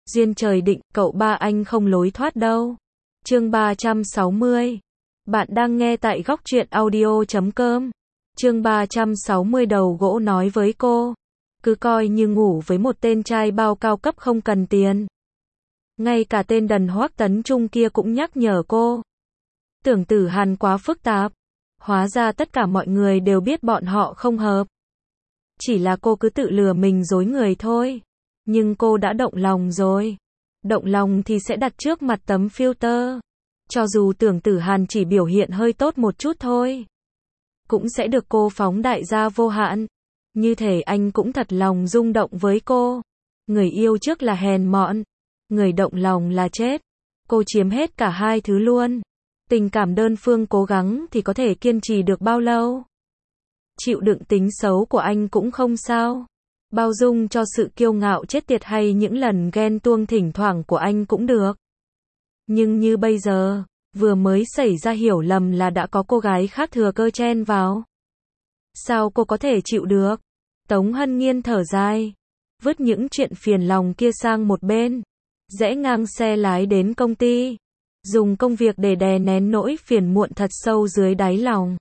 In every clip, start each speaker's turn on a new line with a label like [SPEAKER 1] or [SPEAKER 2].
[SPEAKER 1] Duyên trời định, cậu ba anh không lối thoát đâu. Chương 360. Bạn đang nghe tại góc truyện audio.com. Chương 360 đầu gỗ nói với cô. Cứ coi như ngủ với một tên trai bao cao cấp không cần tiền. Ngay cả tên đần Hoắc Tấn Trung kia cũng nhắc nhở cô. Tưởng Tử Hàn quá phức tạp. Hóa ra tất cả mọi người đều biết bọn họ không hợp. Chỉ là cô cứ tự lừa mình dối người thôi. Nhưng cô đã động lòng rồi. Động lòng thì sẽ đặt trước mặt tấm filter. Cho dù Tưởng Tử Hàn chỉ biểu hiện hơi tốt một chút thôi, cũng sẽ được cô phóng đại ra vô hạn. Như thể anh cũng thật lòng rung động với cô. Người yêu trước là hèn mọn, người động lòng là chết. Cô chiếm hết cả hai thứ luôn. Tình cảm đơn phương cố gắng thì có thể kiên trì được bao lâu? Chịu đựng tính xấu của anh cũng không sao. Bao dung cho sự kiêu ngạo chết tiệt hay những lần ghen tuông thỉnh thoảng của anh cũng được. Nhưng như bây giờ, vừa mới xảy ra hiểu lầm là đã có cô gái khác thừa cơ chen vào. Sao cô có thể chịu được? Tống Hân Nghiên thở dài, vứt những chuyện phiền lòng kia sang một bên, rẽ ngang xe lái đến công ty, dùng công việc để đè nén nỗi phiền muộn thật sâu dưới đáy lòng.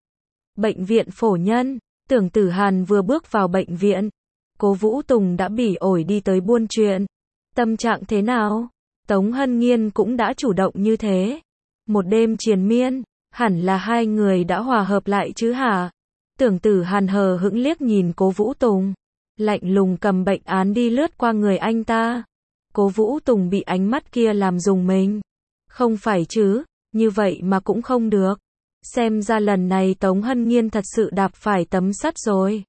[SPEAKER 1] Bệnh viện Phổ Nhân, Tưởng Tử Hàn vừa bước vào bệnh viện, Cố Vũ Tùng đã bỉ ổi đi tới buôn chuyện. Tâm trạng thế nào? Tống Hân Nghiên cũng đã chủ động như thế. Một đêm triền miên, hẳn là hai người đã hòa hợp lại chứ hả? Tưởng Tử Hàn hờ hững liếc nhìn Cố Vũ Tùng, lạnh lùng cầm bệnh án đi lướt qua người anh ta. Cố Vũ Tùng bị ánh mắt kia làm rùng mình. Không phải chứ, như vậy mà cũng không được. Xem ra lần này Tống Hân Nghiên thật sự đạp phải tấm sắt rồi.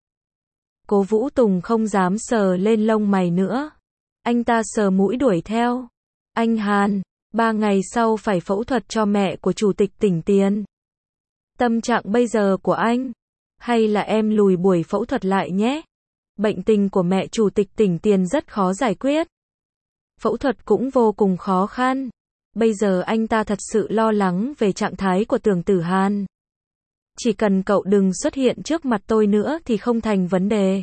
[SPEAKER 1] Cố Vũ Tùng không dám sờ lên lông mày nữa. Anh ta sờ mũi đuổi theo. Anh Hàn, 3 ngày sau phải phẫu thuật cho mẹ của chủ tịch tỉnh Tiền. Tâm trạng bây giờ của anh? Hay là em lùi buổi phẫu thuật lại nhé? Bệnh tình của mẹ chủ tịch tỉnh Tiền rất khó giải quyết. Phẫu thuật cũng vô cùng khó khăn. Bây giờ anh ta thật sự lo lắng về trạng thái của Tưởng Tử Hàn. Chỉ cần cậu đừng xuất hiện trước mặt tôi nữa thì không thành vấn đề.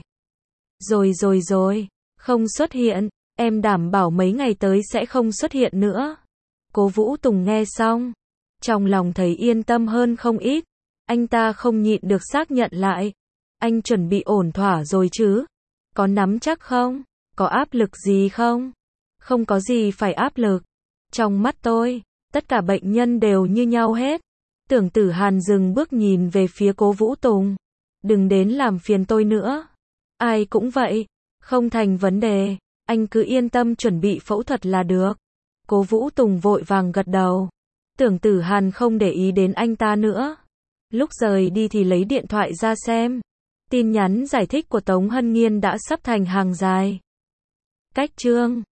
[SPEAKER 1] Rồi, không xuất hiện, em đảm bảo mấy ngày tới sẽ không xuất hiện nữa. Cố Vũ Tùng nghe xong, trong lòng thấy yên tâm hơn không ít. Anh ta không nhịn được xác nhận lại. Anh chuẩn bị ổn thỏa rồi chứ? Có nắm chắc không? Có áp lực gì không? Không có gì phải áp lực. Trong mắt tôi, tất cả bệnh nhân đều như nhau hết. Tưởng Tử Hàn dừng bước nhìn về phía Cố Vũ Tùng. Đừng đến làm phiền tôi nữa. Ai cũng vậy. Không thành vấn đề. Anh cứ yên tâm chuẩn bị phẫu thuật là được. Cố Vũ Tùng vội vàng gật đầu. Tưởng Tử Hàn không để ý đến anh ta nữa. Lúc rời đi thì lấy điện thoại ra xem. Tin nhắn giải thích của Tống Hân Nghiên đã sắp thành hàng dài. Cách chương